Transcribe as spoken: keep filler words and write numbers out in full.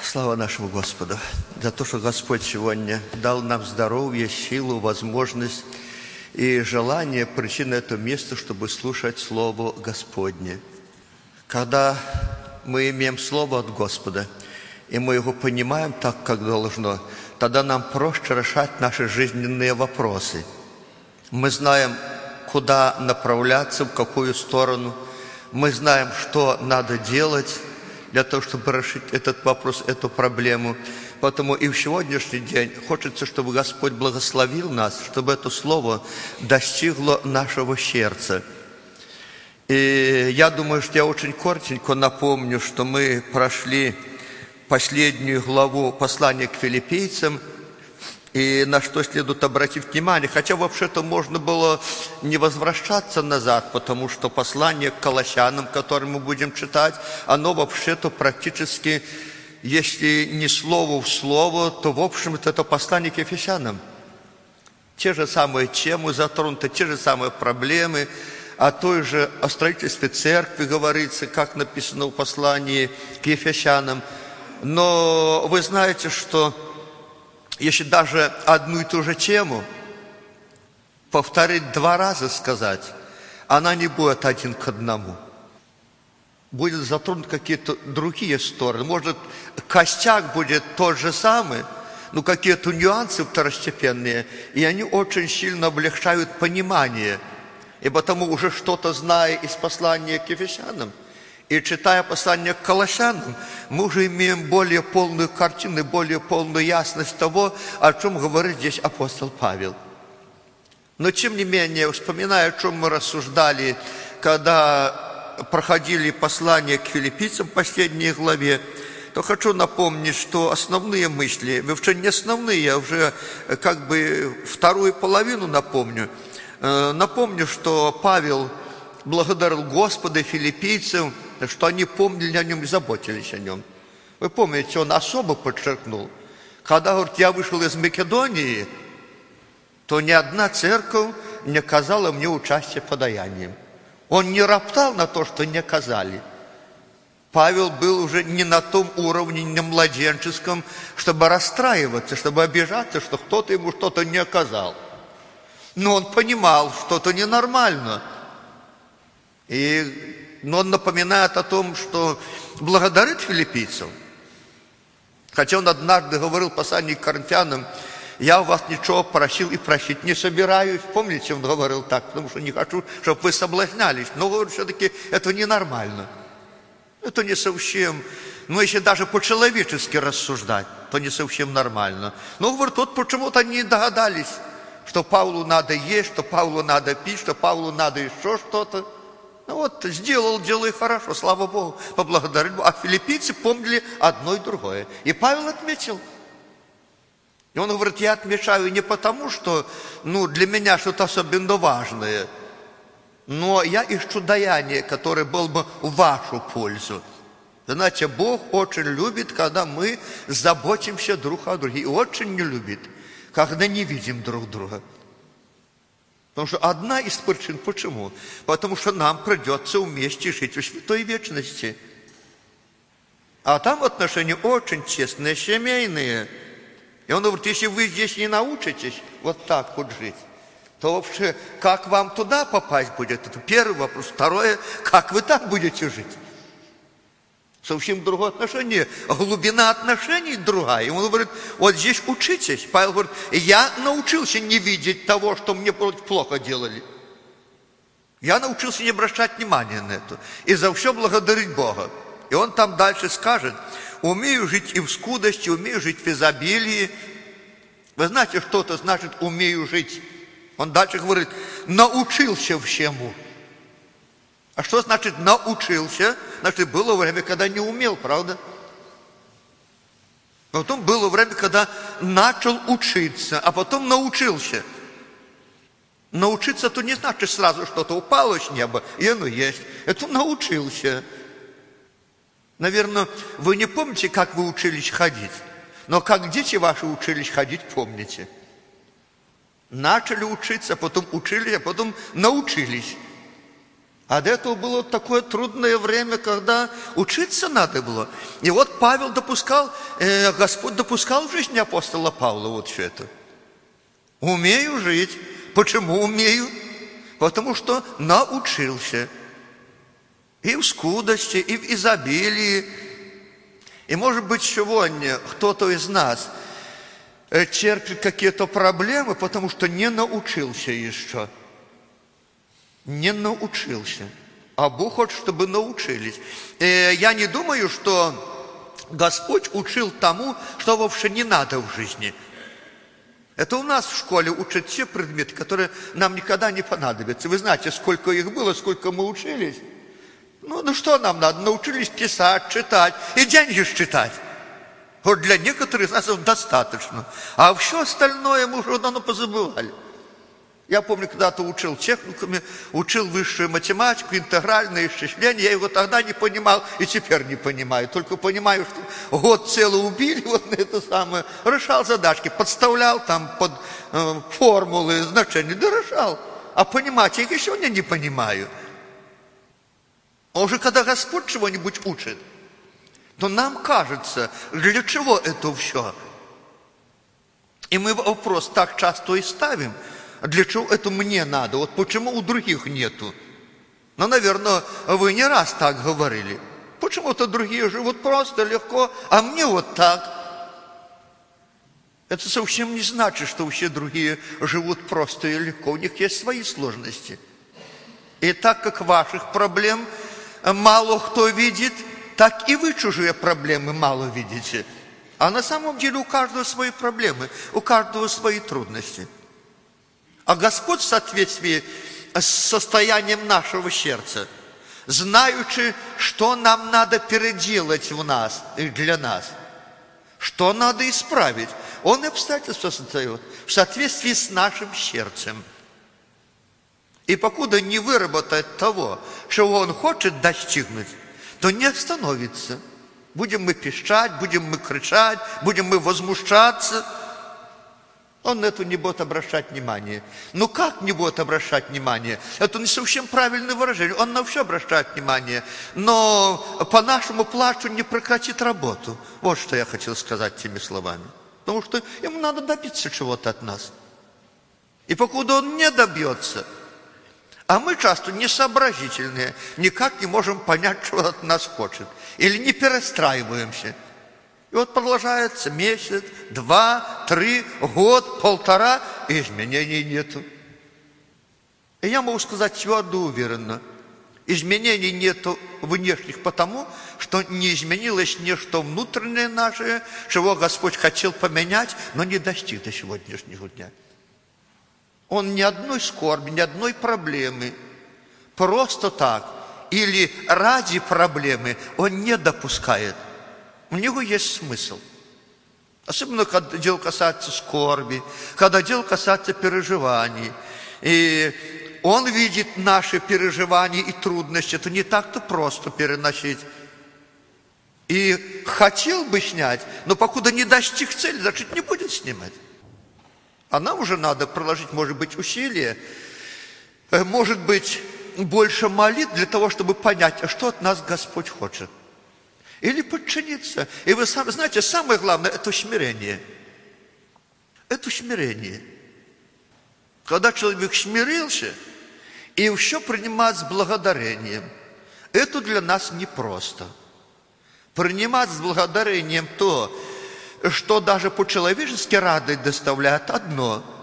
Слава нашему Господу за то, что Господь сегодня дал нам здоровье, силу, возможность и желание прийти на это место, чтобы слушать Слово Господне. Когда мы имеем Слово от Господа, и мы его понимаем так, как должно, тогда нам проще решать наши жизненные вопросы. Мы знаем, куда направляться, в какую сторону. Мы знаем, что надо делать для того, чтобы решить этот вопрос, эту проблему. Поэтому и в сегодняшний день хочется, чтобы Господь благословил нас, чтобы это слово достигло нашего сердца. И я думаю, что я очень коротенько напомню, что мы прошли последнюю главу послания к филиппийцам, и на что следует обратить внимание, хотя вообще-то можно было не возвращаться назад, потому что послание к Колоссянам, которое мы будем читать, оно вообще-то практически, если не слово в слово, то в общем-то это послание к Ефесянам. Те же самые темы затронуты, те же самые проблемы, о той же о строительстве церкви говорится, как написано в послании к Ефесянам. Но вы знаете, что если даже одну и ту же тему повторить два раза сказать, она не будет один к одному. Будет затронут какие-то другие стороны. Может, костяк будет тот же самый, но какие-то нюансы второстепенные, и они очень сильно облегчают понимание. И потому уже что-то зная из послания к Ефесянам, и читая послание к Колоссянам, мы уже имеем более полную картину, более полную ясность того, о чем говорит здесь апостол Павел. Но тем не менее, вспоминая, о чем мы рассуждали, когда проходили послание к филиппийцам в последней главе, то хочу напомнить, что основные мысли, вообще не основные, а уже как бы вторую половину напомню. Напомню, что Павел благодарил Господа филиппийцам, что они помнили о нем и заботились о нем. Вы помните, он особо подчеркнул, когда, говорит, я вышел из Македонии, то ни одна церковь не оказала мне участия подаянием. Он не роптал на то, что не оказали. Павел был уже не на том уровне, не младенческом, чтобы расстраиваться, чтобы обижаться, что кто-то ему что-то не оказал. Но он понимал, что это ненормально. И но он напоминает о том, что благодарит филиппийцев. Хотя он однажды говорил в послании к Коринфянам, я у вас ничего просил и просить не собираюсь. Помните, он говорил так, потому что не хочу, чтобы вы соблазнялись. Но, говорю, все-таки это ненормально. Это не совсем, ну, если даже по-человечески рассуждать, то не совсем нормально. Но, говорю, тут почему-то не догадались, что Павлу надо есть, что Павлу надо пить, что Павлу надо еще что-то. Ну вот, сделал, делай хорошо, слава Богу, поблагодарил Богу. А филиппийцы помнили одно и другое. И Павел отметил. И он говорит, я отмечаю не потому, что ну, для меня что-то особенно важное, но я ищу даяние, которое было бы в вашу пользу. Знаете, Бог очень любит, когда мы заботимся друг о друге. И очень не любит, когда не видим друг друга. Потому что одна из причин, почему? Потому что нам придется вместе жить в святой вечности. А там отношения очень честные, семейные. И он говорит, если вы здесь не научитесь вот так вот жить, то вообще, как вам туда попасть будет? Это первый вопрос. Второе, как вы там будете жить? Совсем другое отношение. Глубина отношений другая. И он говорит, вот здесь учитесь. Павел говорит, я научился не видеть того, что мне плохо делали. Я научился не обращать внимания на это. И за все благодарить Бога. И он там дальше скажет, умею жить и в скудости, умею жить в изобилии. Вы знаете, что это значит умею жить? Он дальше говорит, научился всему. А что значит научился? Значит, было время, когда не умел, правда? Потом было время, когда начал учиться, а потом научился. Научиться, то не значит сразу что-то упало с неба, и оно есть. Это научился. Наверное, вы не помните, как вы учились ходить, но как дети ваши учились ходить, помните. Начали учиться, потом учились, а потом научились. А до этого было такое трудное время, когда учиться надо было. И вот Павел допускал э, Господь допускал в жизни апостола Павла вот все это. Умею жить. Почему умею? Потому что научился. И в скудости, и в изобилии. И может быть сегодня кто-то из нас терпит какие-то проблемы, потому что не научился еще. Не научился. А Бог хочет, чтобы научились. И я не думаю, что Господь учил тому, что вовсе не надо в жизни. Это у нас в школе учат те предметы, которые нам никогда не понадобятся. Вы знаете, сколько их было, сколько мы учились. Ну, ну что нам надо? Научились писать, читать и деньги считать. Вот для некоторых из нас это достаточно. А все остальное мы уже давно позабывали. Я помню, когда-то учил в техникуме, учил высшую математику, интегральное исчисление. Я его тогда не понимал и теперь не понимаю. Только понимаю, что год целый убили вот на это самое. Решал задачки, подставлял там под э, формулы, значения. Да решал. А понимать я их сегодня не понимаю. А уже когда Господь чего-нибудь учит, то нам кажется, для чего это все? И мы вопрос так часто и ставим, для чего это мне надо, вот почему у других нету? Ну, наверное, вы не раз так говорили. Почему-то другие живут просто, легко, а мне вот так. Это совсем не значит, что все другие живут просто и легко. У них есть свои сложности. И так как ваших проблем мало кто видит, так и вы чужие проблемы мало видите. А на самом деле у каждого свои проблемы, у каждого свои трудности. А Господь в соответствии с состоянием нашего сердца, знаючи, что нам надо переделать в нас и для нас, что надо исправить, Он обстоятельства создает в соответствии с нашим сердцем. И покуда не выработает того, чего Он хочет достигнуть, то не остановится. Будем мы пищать, будем мы кричать, будем мы возмущаться. Он на это не будет обращать внимание. Ну как не будет обращать внимание? Это не совсем правильное выражение. Он на все обращает внимание. Но по нашему плачу не прекратит работу. Вот что я хотел сказать теми словами. Потому что ему надо добиться чего-то от нас. И покуда он не добьется, а мы часто несообразительные, никак не можем понять, что от нас хочет. Или не перестраиваемся. И вот продолжается месяц, два, три, год, полтора, и изменений нету. И я могу сказать твердо, уверенно, изменений нету внешних потому, что не изменилось нечто внутреннее наше, чего Господь хотел поменять, но не достиг до сегодняшнего дня. Он ни одной скорби, ни одной проблемы просто так или ради проблемы Он не допускает. У него есть смысл. Особенно, когда дело касается скорби, когда дело касается переживаний. И Он видит наши переживания и трудности. Это не так-то просто переносить. И хотел бы снять, но покуда не достиг цели, значит, не будет снимать. А нам уже надо приложить, может быть, усилия, может быть, больше молитв для того, чтобы понять, а что от нас Господь хочет. Или подчиниться. И вы сами знаете, самое главное – это смирение. Это смирение. Когда человек смирился и все принимает с благодарением, это для нас непросто. Принимать с благодарением то, что даже по-человечески радость доставляет, одно.